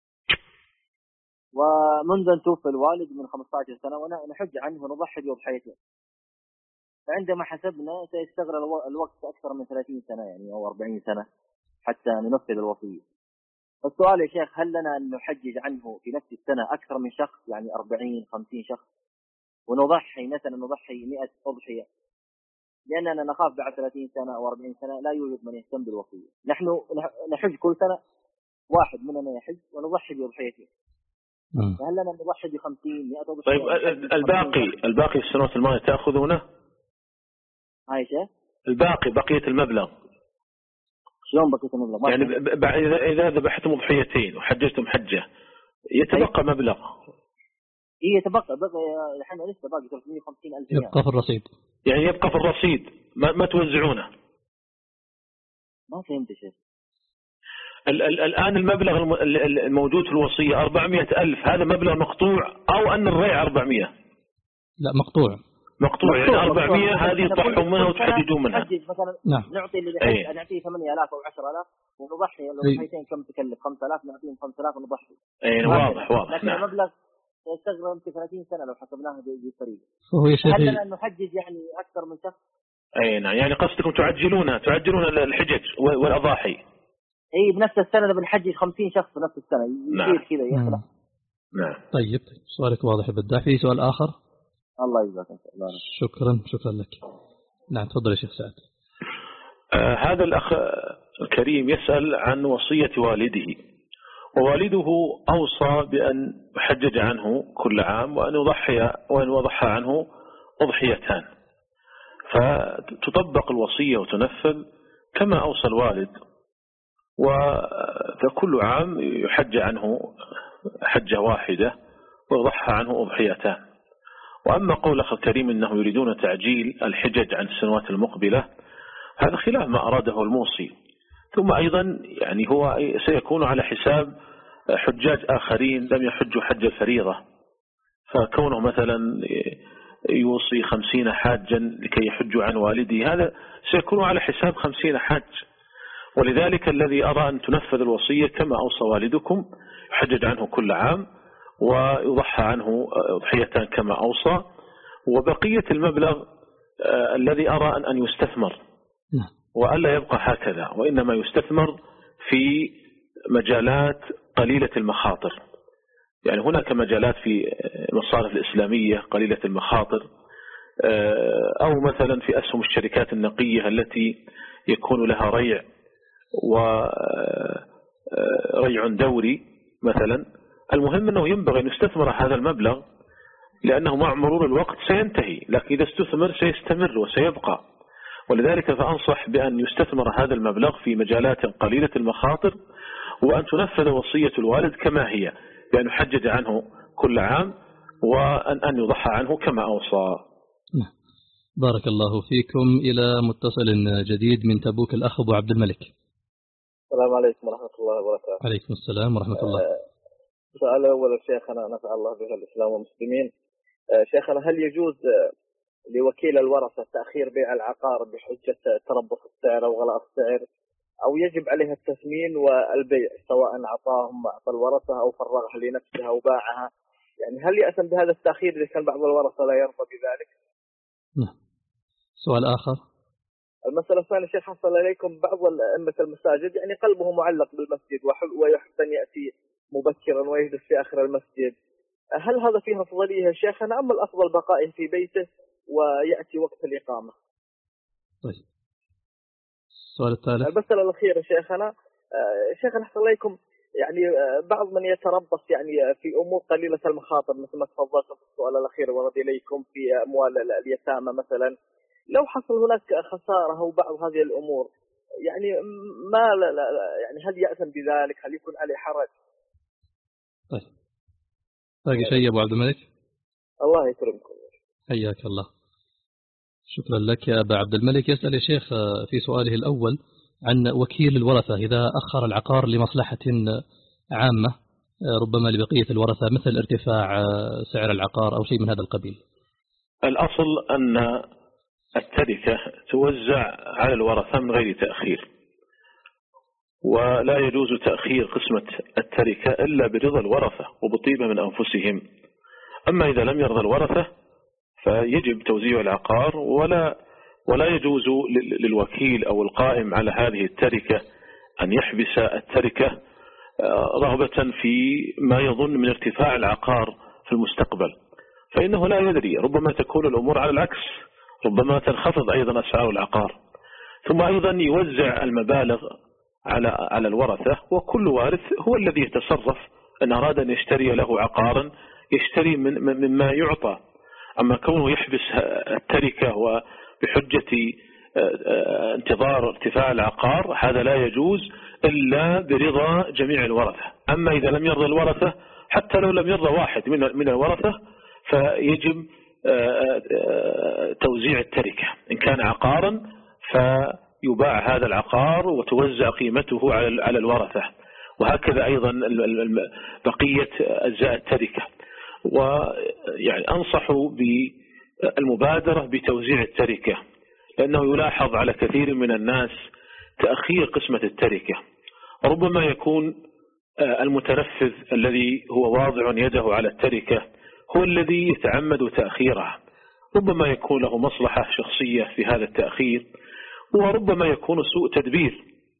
ومنذ أن توفى الوالد من خمسة عشر سنة ونحج عنه ونضحي بأضحيتين، فعندما حسبنا سيستغرق الوقت أكثر من ثلاثين سنة يعني أو أربعين سنة حتى ننفذ الوصية. فالسؤال يا شيخ، هل لنا أن نحجج عنه في نفس السنة أكثر من شخص، يعني أربعين خمسين شخص، ونضحي مثلا نضحي مئة أضحية لأننا نخاف بعد ثلاثين سنة أو أربعين سنة لا يوجد من يهتم بالوصية. نحن نحج كل سنة، واحد مننا يحج ونضحي بأضحيته. فهل لنا نضحي بخمسين مئة أضحية؟ طيب الباقي الباقي السنوات الماضية تأخذونه؟ هاي شيء الباقي بقية المبلغ شلون بقية المبلغ؟ يعني إذا ذبحتم أضحيتين وحججتم حجة يتبقى مبلغ. إيه يتبقى بقى الحين لسه باقي ثلاثمئة وخمسين ألف ريال. يبقى في الرصيد. يعني يبقى في الرصيد ما, ما توزعونه. ما فهمت شيء. الآن المبلغ الموجود في الوصية أربعمئة ألف، هذا مبلغ مقطوع أو أن الريع أربعمئة؟ لا مقطوع. مقطوع يعني أربعمئة هذه تضحون منها وتحددون منها. مثلا نعم. نعطي اللي بحج نعطيه ثمانية آلاف أو عشرة آلاف ونضحي لو حيتين كم تكلف خمسة آلاف نعطيهم خمسة آلاف ونضحي. أي واضح واضح. لكن نعم. المبلغ يستغرق في ثلاثين سنة لو حسبناها بالطريقة. فهو يا شيخ هل لنا أن نحجج يعني أكثر من شخص؟ أي نعم، يعني قصدكم تعجلونها تعجلون الحجج والأضاحي. أي بنفس السنة بنحجج خمسين شخص بنفس السنة يصير كذا يخلق. نعم. طيب سؤالك واضح بدأ. في سؤال آخر؟ الله يجزاك الله. شكرا شكرا لك. نعم تفضل يا شيخ سعد. آه هذا الأخ الكريم يسأل عن وصية والده، ووالده أوصى بأن يحجج عنه كل عام وأن يضحي وأن يضحى عنه أضحيتان، فتطبق الوصية وتنفذ كما أوصى الوالد، وكل عام يحج عنه حجة واحدة ويضحى عنه أضحيتان. وأما قول أخ الكريم أنه يريدون تعجيل الحجج عن السنوات المقبلة، هذا خلاف ما أراده الموصي. ثم أيضا يعني هو سيكون على حساب حجاج آخرين لم يحجوا حج الفريضة، فكونه مثلا يوصي خمسين حاجا لكي يحجوا عن والده هذا سيكون على حساب خمسين حاج. ولذلك الذي أرى أن تنفذ الوصية كما أوصى والدكم، يحجج عنه كل عام ويضحى عنه أضحيتان كما أوصى، وبقية المبلغ آه الذي أرى أن, أن يستثمر وألا يبقى هكذا، وإنما يستثمر في مجالات قليلة المخاطر. يعني هناك مجالات في المصارف الإسلامية قليلة المخاطر، أو مثلا في أسهم الشركات النقية التي يكون لها ريع وريع دوري مثلا. المهم أنه ينبغي أن يستثمر هذا المبلغ، لأنه مع مرور الوقت سينتهي، لكن إذا استثمر سيستمر وسيبقى. ولذلك فأنصح بأن يستثمر هذا المبلغ في مجالات قليلة المخاطر، وأن تنفذ وصية الوالد كما هي، بأن يحجج عنه كل عام وأن أن يضحى عنه كما أوصى. بارك الله فيكم. إلى متصل جديد من تبوك الأخ أبو عبد الملك. السلام عليكم ورحمة الله وبركاته. عليكم السلام ورحمة الله. سؤال أول شيخنا نفع الله به الإسلام والمسلمين. شيخنا هل يجوز لوكيل الورثة تأخير بيع العقار بحجة تربص السعر أو غلاء السعر، أو يجب عليها التثمين والبيع سواء أعطاهم أعطى الورثة أو فرغها لنفسها أو باعها؟ يعني هل يأثم بهذا التأخير إذا كان بعض الورثة لا يرضى بذلك؟ نعم. سؤال آخر. المسألة الثانية شيخ حصل إليكم بعض أئمة المساجد يعني قلبه معلق بالمسجد ويحب أن يأتي مبكرا ويجلس في آخر المسجد، هل هذا فيها أفضلية يا شيخنا أم الأفضل بقائه في بيته ويأتي وقت الإقامة؟ طيب. السؤال الثالث. المسألة الأخيرة شيخنا شيخنا حصل إليكم يعني بعض من يتربص يعني في أمور قليلة المخاطر مثل ما تفضلتم في السؤال الأخير ورد إليكم في أموال اليتامى مثلا، لو حصل هناك خسارة أو بعض هذه الأمور يعني ما لا لا يعني هل يأثم بذلك؟ هل يكون عليه حرج؟ طيب. باقي شيء أبو عبد الملك؟ الله يكرمكم. حياك الله. شكرا لك يا أبا عبد الملك. يسأل الشيخ في سؤاله الأول عن وكيل الورثة إذا أخر العقار لمصلحة عامة ربما لبقية الورثة مثل ارتفاع سعر العقار أو شيء من هذا القبيل. الأصل أن التركة توزع على الورثة من غير تأخير، ولا يجوز تأخير قسمة التركة إلا برضا الورثة وبطيبة من أنفسهم. أما إذا لم يرضى الورثة فيجب توزيع العقار، ولا ولا يجوز للوكيل أو القائم على هذه التركة أن يحبس التركة رغبة في ما يظن من ارتفاع العقار في المستقبل، فإنه لا يدري، ربما تكون الأمور على العكس، ربما تنخفض أيضا أسعار العقار. ثم أيضا يوزع المبالغ على على الورثة، وكل وارث هو الذي يتصرف إن أراد أن يشتري له عقارا يشتري من مما يعطى. أما كونه يحبس التركة وبحجة انتظار ارتفاع العقار هذا لا يجوز إلا برضا جميع الورثة. أما إذا لم يرضى الورثة، حتى لو لم يرضى واحد من من الورثة، فيجب توزيع التركة. إن كان عقارا فيباع هذا العقار وتوزع قيمته على على الورثة، وهكذا أيضا بقية أجزاء التركة. ويعني أنصح بالمبادرة بتوزيع التركة، لأنه يلاحظ على كثير من الناس تأخير قسمة التركة. ربما يكون المتنفذ الذي هو واضع يده على التركة هو الذي يتعمد تأخيرها، ربما يكون له مصلحة شخصية في هذا التأخير، وربما يكون سوء تدبير.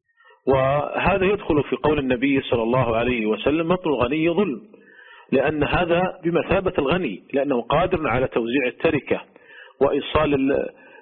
وهذا يدخل في قول النبي صلى الله عليه وسلم: مطل الغني ظلم، لأن هذا بمثابة الغني، لأنه قادر على توزيع التركة وإيصال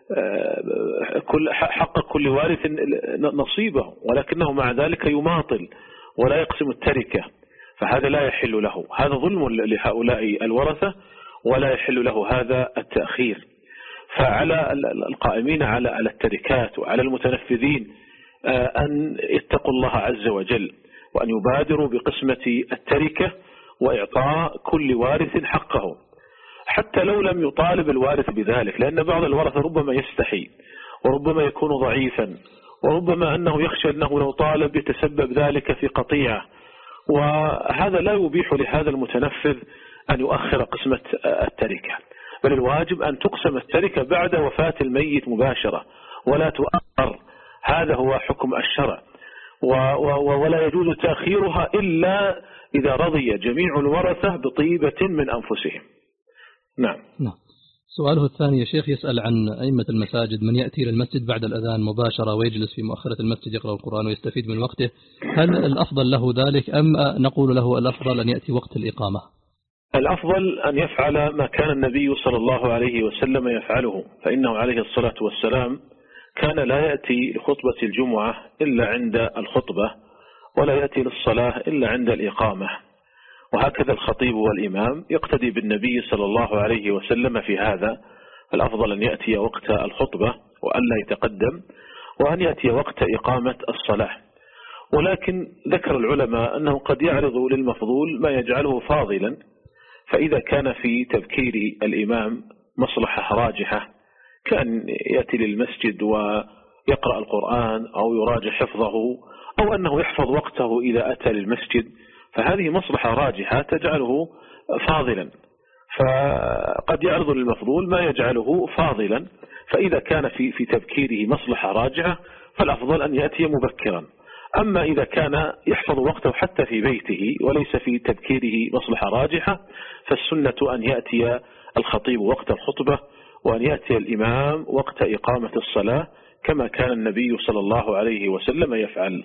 كل حق كل وارث نصيبه، ولكنه مع ذلك يماطل ولا يقسم التركة، فهذا لا يحل له، هذا ظلم لهؤلاء الورثة ولا يحل له هذا التأخير. فعلى القائمين على على التركات وعلى المتنفذين أن يتقوا الله عز وجل، وأن يبادروا بقسمة التركة وإعطاء كل وارث حقه، حتى لو لم يطالب الوارث بذلك، لأن بعض الورثة ربما يستحي، وربما يكون ضعيفا، وربما أنه يخشى أنه لو طالب يتسبب ذلك في قطيعة، وهذا لا يبيح لهذا المتنفذ أن يؤخر قسمة التركة، بل الواجب أن تقسم التركة بعد وفاة الميت مباشرة ولا تؤخر. هذا هو حكم الشرع، ولا يجوز تأخيرها إلا إذا رضي جميع الورثة بطيبة من أنفسهم. نعم. نعم. سؤاله الثاني يا شيخ يسأل عن أئمة المساجد، من يأتي للمسجد بعد الأذان مباشرة ويجلس في مؤخرة المسجد يقرأ القرآن ويستفيد من وقته، هل الأفضل له ذلك أم نقول له الأفضل أن يأتي وقت الإقامة؟ الأفضل أن يفعل ما كان النبي صلى الله عليه وسلم يفعله، فإنه عليه الصلاة والسلام كان لا يأتي لخطبة الجمعة إلا عند الخطبة، ولا يأتي للصلاة إلا عند الإقامة. وهكذا الخطيب والإمام يقتدي بالنبي صلى الله عليه وسلم في هذا. الأفضل أن يأتي وقت الخطبة وألا يتقدم، وأن يأتي وقت إقامة الصلاة. ولكن ذكر العلماء أنه قد يعرض للمفضول ما يجعله فاضلا، فإذا كان في تبكير الإمام مصلحة راجحة كان يأتي للمسجد ويقرأ القرآن أو يراجع حفظه، أو أنه يحفظ وقته إذا أتى للمسجد، فهذه مصلحة راجحة تجعله فاضلا. فقد يعرض للمفضول ما يجعله فاضلا، فإذا كان في في تبكيره مصلحة راجحة فالأفضل أن يأتي مبكرا. أما إذا كان يحفظ وقته حتى في بيته وليس في تبكيره مصلحة راجحة، فالسنة أن يأتي الخطيب وقت الخطبة، وأن يأتي الإمام وقت إقامة الصلاة، كما كان النبي صلى الله عليه وسلم يفعل.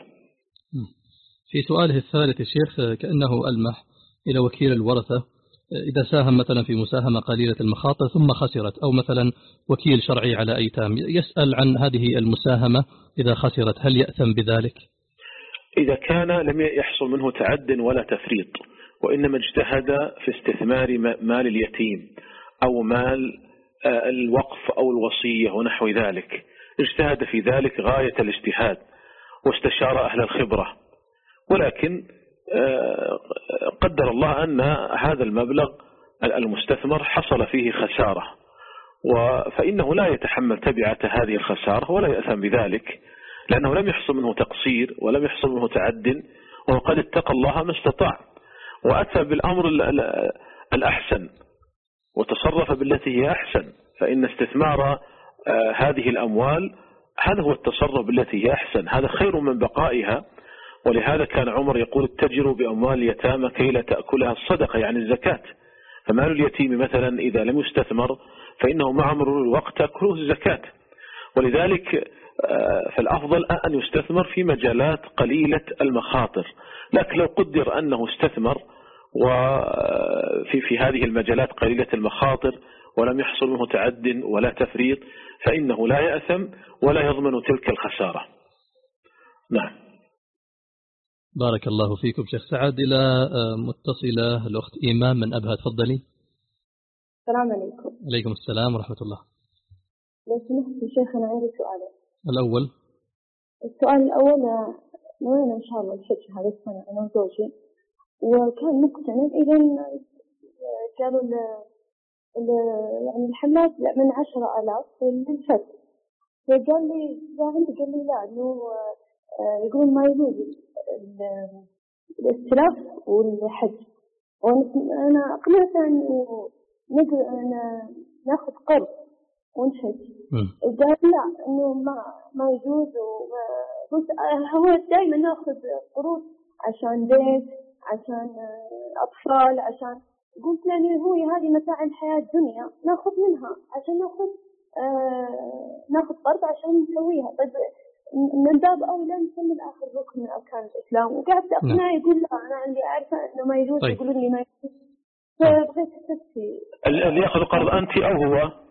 في سؤاله الثالث الشيخ كأنه ألمح إلى وكيل الورثة إذا ساهم مثلا في مساهمة قليلة المخاطر ثم خسرت، أو مثلا وكيل شرعي على أيتام، يسأل عن هذه المساهمة إذا خسرت هل يأثم بذلك؟ إذا كان لم يحصل منه تعد ولا تفريط، وإنما اجتهد في استثمار مال اليتيم أو مال الوقف أو الوصية ونحو ذلك، اجتهد في ذلك غاية الاجتهاد واستشار أهل الخبرة، ولكن قدر الله أن هذا المبلغ المستثمر حصل فيه خسارة، فإنه لا يتحمل تبعة هذه الخسارة ولا يأثم بذلك، لأنه لم يحصل منه تقصير ولم يحصل منه تعد، وقد اتقى الله ما استطاع وأتى بالأمر الأحسن وتصرف بالتي هي أحسن. فإن استثمار هذه الأموال هذا هو التصرف بالتي هي أحسن، هذا خير من بقائها. ولهذا كان عمر يقول: اتجروا بأموال اليتامى كي لا تأكلها الصدقة، يعني الزكاة. فمال اليتيم مثلا إذا لم يستثمر فإنه مع مرور الوقت تأكله الزكاة. ولذلك فالأفضل أن يستثمر في مجالات قليلة المخاطر، لكن لو قدر أنه استثمر وفي في هذه المجالات قليلة المخاطر ولم يحصل منه تعد ولا تفريط فإنه لا يأثم ولا يضمن تلك الخسارة. نعم. بارك الله فيكم شيخ سعد. إلى متصلة الأخت إيمان من أبها، تفضلي. السلام عليكم. عليكم السلام ورحمة الله. لو سمحت يا شيخ أنا عندي سؤالين. الأول، السؤال الأول نوينا إن شاء الله الحج هذه السنة أنا وزوجي، وكان مقتنع إذا قالوا ل يعني الحملات من عشرة آلاف للحج، فقال لي إذا عندي قال لي لا إنه يقولون ما يجوز الاستلاف والحج، وأنا أقنعت إنه نقدر ناخذ قرض ونحج. قال لا إنه ما ما يجوز، هو دائما ناخذ قروض عشان بيت عشان أطفال عشان، قلت يعني هو هذه متاع الحياة الدنيا ناخذ منها عشان ناخذ آه ناخذ قرض عشان نسويها. طيب من باب أولى نسمي الآخر ركن من أركان الإسلام، وقعدت أقنع يقول لا أنا عندي أعرفه إنه ما يجوز. طيب. يقولون لي ما يجوز، فبغيت أستفسر اللي يأخذ قرض أنت أو هو؟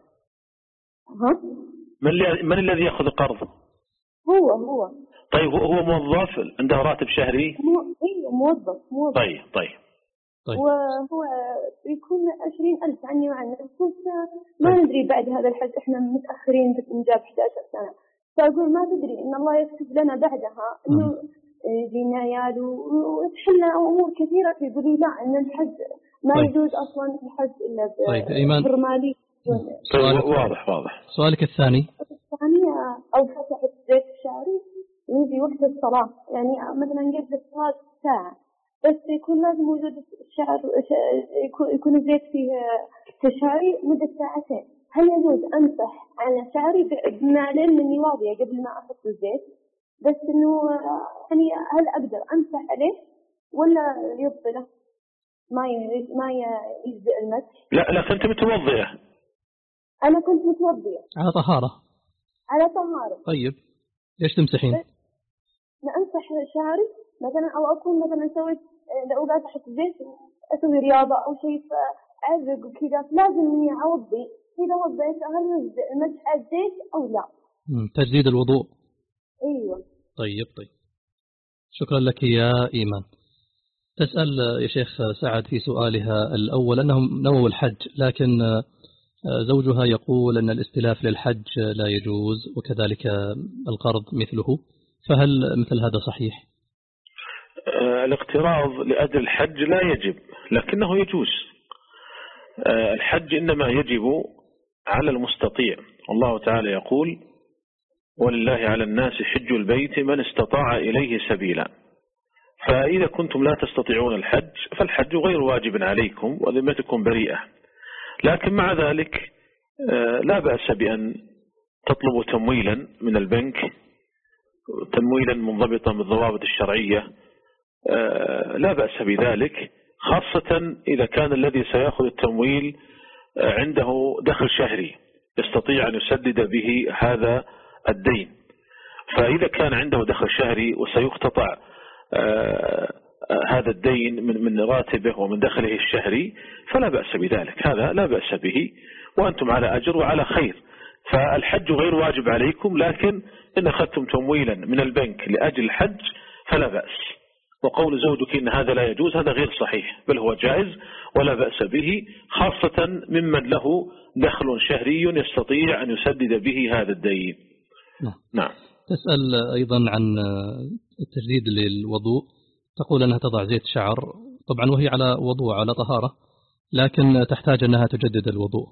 ها؟ من اللي من الذي يأخذ قرض؟ هو هو. طيب هو موظف عنده راتب شهري؟ مو إيه موظف موظف. طيب طيب. طيب. وهو يكون عشرين ألف عني وعنه، بس ما طيب. ندري بعد هذا الحج إحنا متأخرين بنجاب إحدى عشرة سنة، فأقول ما تدري إن الله يكتب لنا بعدها إنه يجينا عيال وتحل أمور كثيرة. يقولوا لا إن الحج ما طيب. يجوز أصلا الحج إلا برمالي. طيب. واضح واضح. سؤالك الثاني. الثانية أو فتحت زيت شعري يجي وقت الصلاة، يعني مثلا قبل الصلاة ساعة بس يكون لازم وجود الشعر يكون زيت فيه في شعري مدة ساعتين. هل يجوز أمسح على شعري بمعلم مني واضية قبل ما أحط الزيت؟ بس إنه يعني هل أقدر أمسح عليه ولا يبطله ما ما يجزئ المسح؟ لا لا كنت متوضئة. أنا كنت متوضئة على طهارة. على طهارة. طيب ليش تمسحين؟ أمسح شعري مثلا أو أكون مثلا سويت لو قاعد أحط زيت أسوي رياضة أو شيء فأعرق وكذا لازم إني أوضي. إذا وضيت هل يجزئ المسح على الزيت أو لا؟ تجديد الوضوء. أيوة. طيب طيب شكرا لك يا إيمان. تسأل يا شيخ سعد في سؤالها الأول أنهم نووا الحج، لكن زوجها يقول أن الاستلاف للحج لا يجوز وكذلك القرض مثله، فهل مثل هذا صحيح؟ الاقتراض لأجل الحج لا يجب لكنه يجوز. الحج إنما يجب على المستطيع، والله تعالى يقول ولله على الناس حج البيت من استطاع إليه سبيلا. فإذا كنتم لا تستطيعون الحج فالحج غير واجب عليكم وذمتكم بريئة، لكن مع ذلك لا بأس بأن تطلبوا تمويلا من البنك، تمويلا منضبطا بالضوابط الشرعية، لا بأس بذلك، خاصة إذا كان الذي سيأخذ التمويل عنده دخل شهري يستطيع أن يسدد به هذا الدين. فإذا كان عنده دخل شهري وسيقتطع هذا الدين من من راتبه ومن دخله الشهري فلا بأس بذلك، هذا لا بأس به وأنتم على أجر وعلى خير. فالحج غير واجب عليكم، لكن إن أخذتم تمويلا من البنك لأجل الحج فلا بأس. وقول زوجك إن هذا لا يجوز هذا غير صحيح، بل هو جائز ولا بأس به، خاصة ممن له دخل شهري يستطيع أن يسدد به هذا الدين. نعم. تسأل أيضا عن التجديد للوضوء، تقول أنها تضع زيت شعر طبعا وهي على وضوء على طهارة، لكن تحتاج أنها تجدد الوضوء.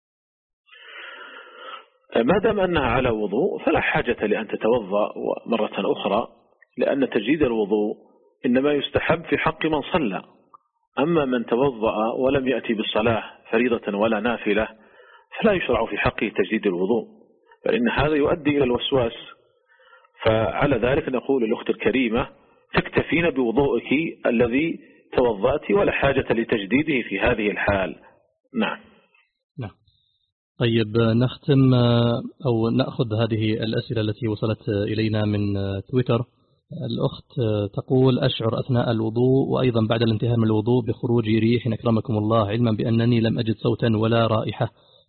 ما دام أنها على وضوء فلا حاجة لأن تتوضأ مرة أخرى، لأن تجديد الوضوء إنما يستحب في حق من صلى. أما من توضأ ولم يأتي بالصلاة فريضة ولا نافلة فلا يشرع في حقه تجديد الوضوء، فإن هذا يؤدي إلى الوسواس. فعلى ذلك نقول للأخت الكريمة تكتفين بوضوءك الذي توضأت ولا حاجة لتجديده في هذه الحال. نعم. نعم. طيب نختم أو نأخذ هذه الأسئلة التي وصلت إلينا من تويتر. الأخت تقول أشعر أثناء الوضوء وأيضا بعد الانتهاء من الوضوء بخروج ريح أكرمكم الله، علما بأنني لم أجد صوتا ولا رائحة،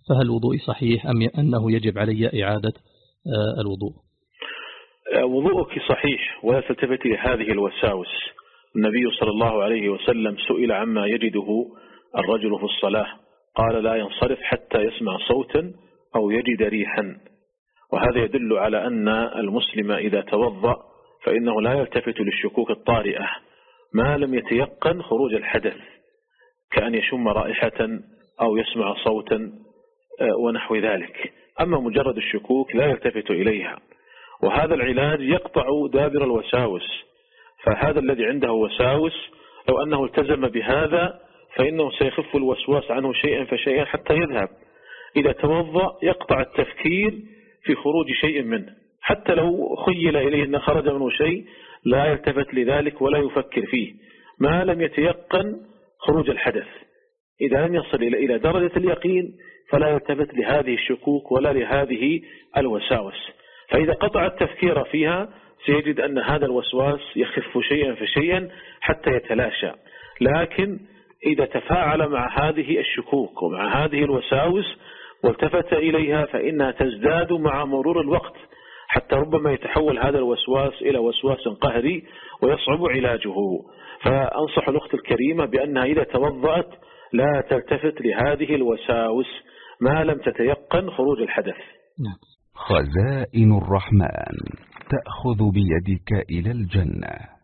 فهل وضوئي صحيح أم أنه يجب علي إعادة الوضوء؟ وضوءك صحيح ولا تلتفت لهذه الوساوس. النبي صلى الله عليه وسلم سئل عما يجده الرجل في الصلاة قال لا ينصرف حتى يسمع صوتا أو يجد ريحا، وهذا يدل على أن المسلم إذا توضأ فإنه لا يلتفت للشكوك الطارئة ما لم يتيقن خروج الحدث، كأن يشم رائحة أو يسمع صوتا ونحو ذلك. أما مجرد الشكوك لا يلتفت إليها، وهذا العلاج يقطع دابر الوساوس. فهذا الذي عنده وساوس لو أنه التزم بهذا فإنه سيخف الوسواس عنه شيئا فشيئا حتى يذهب. إذا توضأ يقطع التفكير في خروج شيء منه، حتى لو خيل إليه أن خرج منه شيء لا يلتفت لذلك ولا يفكر فيه ما لم يتيقن خروج الحدث. إذا لم يصل إلى درجة اليقين فلا يلتفت لهذه الشكوك ولا لهذه الوساوس. فإذا قطع التفكير فيها سيجد أن هذا الوسواس يخف شيئا فشيئا حتى يتلاشى. لكن إذا تفاعل مع هذه الشكوك ومع هذه الوساوس والتفت إليها فإنها تزداد مع مرور الوقت، حتى ربما يتحول هذا الوسواس إلى وسواس قهري ويصعب علاجه. فأنصح الأخت الكريمة بأنها إذا توضأت لا تلتفت لهذه الوساوس ما لم تتيقن خروج الحدث. خزائن الرحمن تأخذ بيدك إلى الجنة.